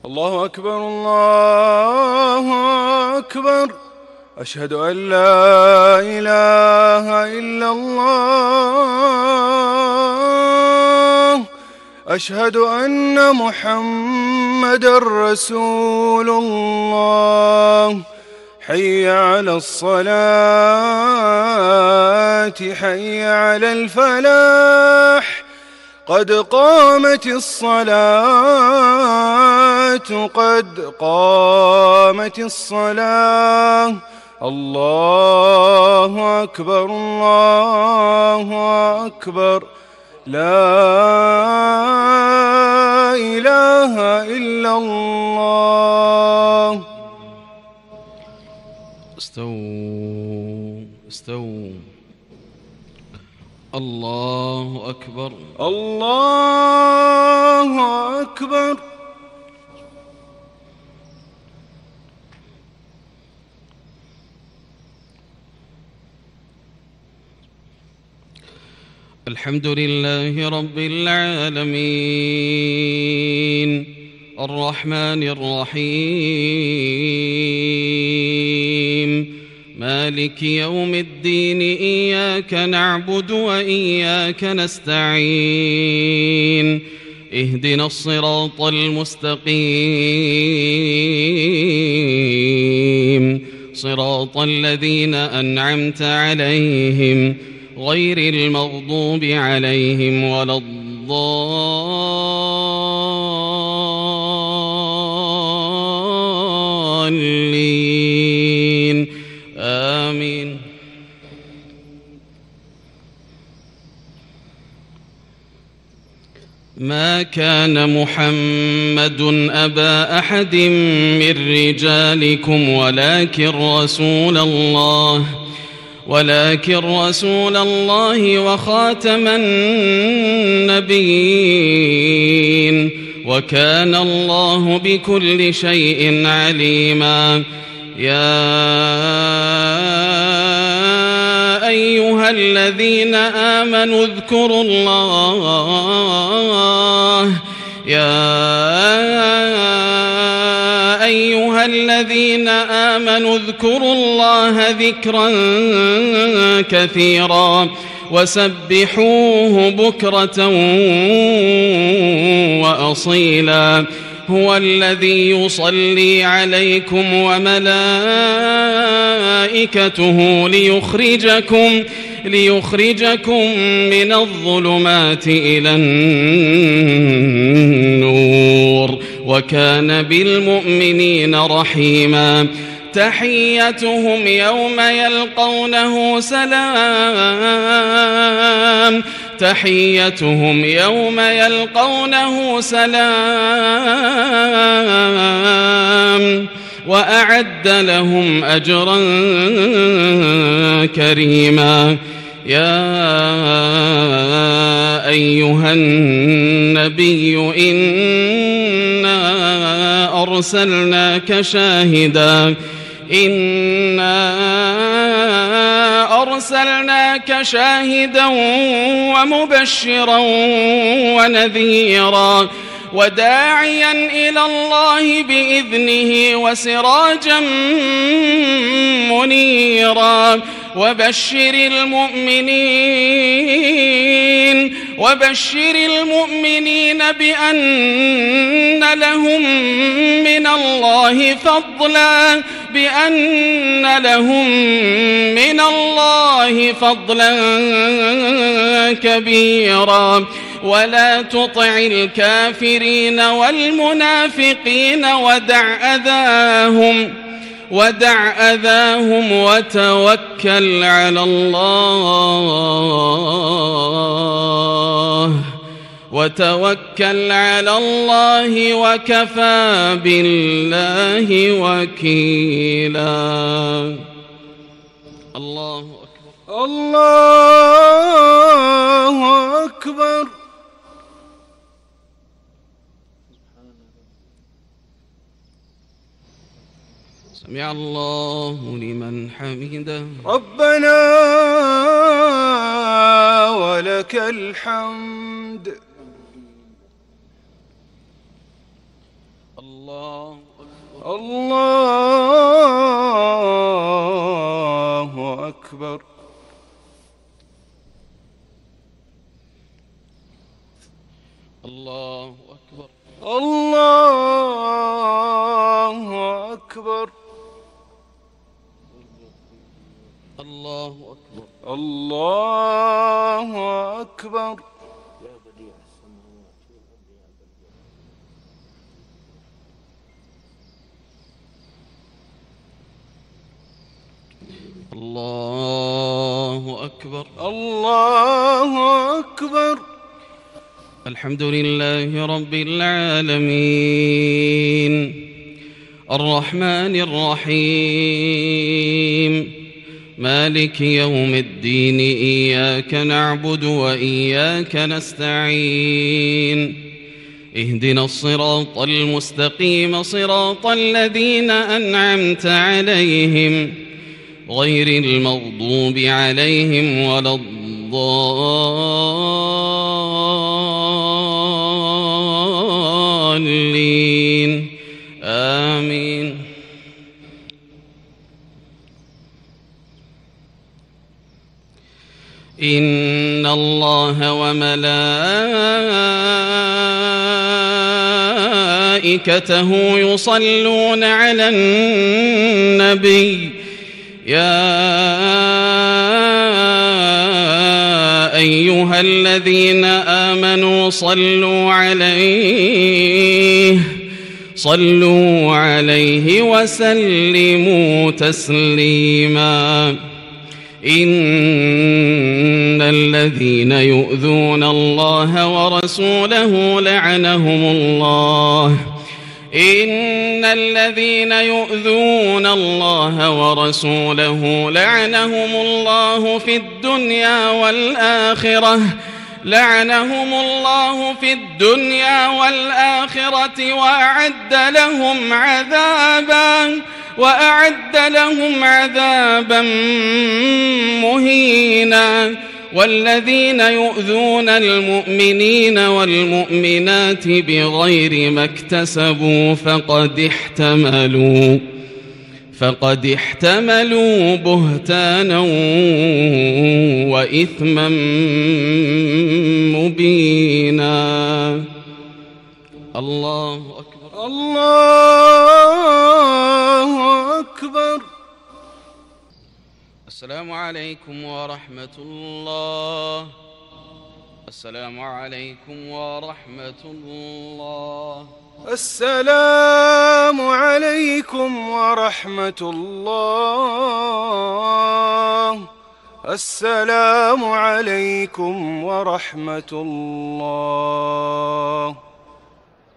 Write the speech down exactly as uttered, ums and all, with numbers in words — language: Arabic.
الله أكبر الله أكبر. أشهد أن لا إله إلا الله. أشهد أن محمدًا رسول الله. حي على الصلاة حي على الفلاح. قد قامت الصلاة قد قامت الصلاة. الله أكبر الله أكبر. لا إله إلا الله. استووا استووا. الله أكبر الله أكبر. الحمد لله رب العالمين الرحمن الرحيم مالك يوم الدين. إياك نعبد وإياك نستعين. اهدنا الصراط المستقيم صراط الذين أنعمت عليهم غير المغضوب عليهم ولا الضالين. آمين. ما كان محمد أبا أحد من رجالكم ولكن رسول الله ولكن رسول الله وخاتم النبيين وكان الله بكل شيء عليما. يا أيها الذين آمنوا اذكروا الله يا أيها الذين آمنوا اذكروا الله ذكرا كثيرا وسبحوه بكرة وأصيلا. هو الذي يصلي عليكم وملائكته ليخرجكم ليخرجكم من الظلمات إلى النور وكان بالمؤمنين رحيما. تحيتهم يوم يلقونه سلام تحيتهم يوم يلقونه سلام وأعد لهم أجرا كريما. يا أيها النبي إنا أرسلناك شاهدا إنا أرسلناك شاهدا ومبشرا ونذيرا وداعيا إلى الله بإذنه وسراجا منيرا. وبشر المؤمنين وبشر المؤمنين بأن لهم من الله فضلا بأن لهم من الله فضلا كبيرا. ولا تطع الكافرين والمنافقين ودع أذاهم ودع أذاهم وتوكل على الله وتوكل على الله وكفى بالله وكيلا. الله أكبر الله أكبر. سمع الله لمن حمده. ربنا ولك الحمد. الله أكبر. الله أكبر. الله أكبر. الله أكبر. الله أكبر. الله أكبر. الله أكبر. الله أكبر. الحمد لله رب العالمين الرحمن الرحيم مالك يوم الدين إياك نعبد وإياك نستعين اهدنا الصراط المستقيم صراط الذين أنعمت عليهم غير المغضوب عليهم ولا الضالين آمين. إن الله وملائكته يصلون على النبي يا أيها الذين آمنوا صلوا عليه صلوا عليه وسلموا تسليما. إن الذين يؤذون الله ورسوله لعنهم الله إن الذين يؤذون الله ورسوله لعنهم الله في الدنيا والآخرة لعنهم الله في الدنيا والآخرة وأعد لهم عذابا وأعد لهم عذابا مهينا. والذين يؤذون المؤمنين والمؤمنات بغير ما اكتسبوا فقد احتملوا فقد احتملوا بهتانا وإثما مبينا. الله أكبر. الله أكبر. السلام عليكم ورحمة الله. السلام عليكم ورحمة الله. السلام عليكم ورحمة الله. السلام عليكم ورحمة الله.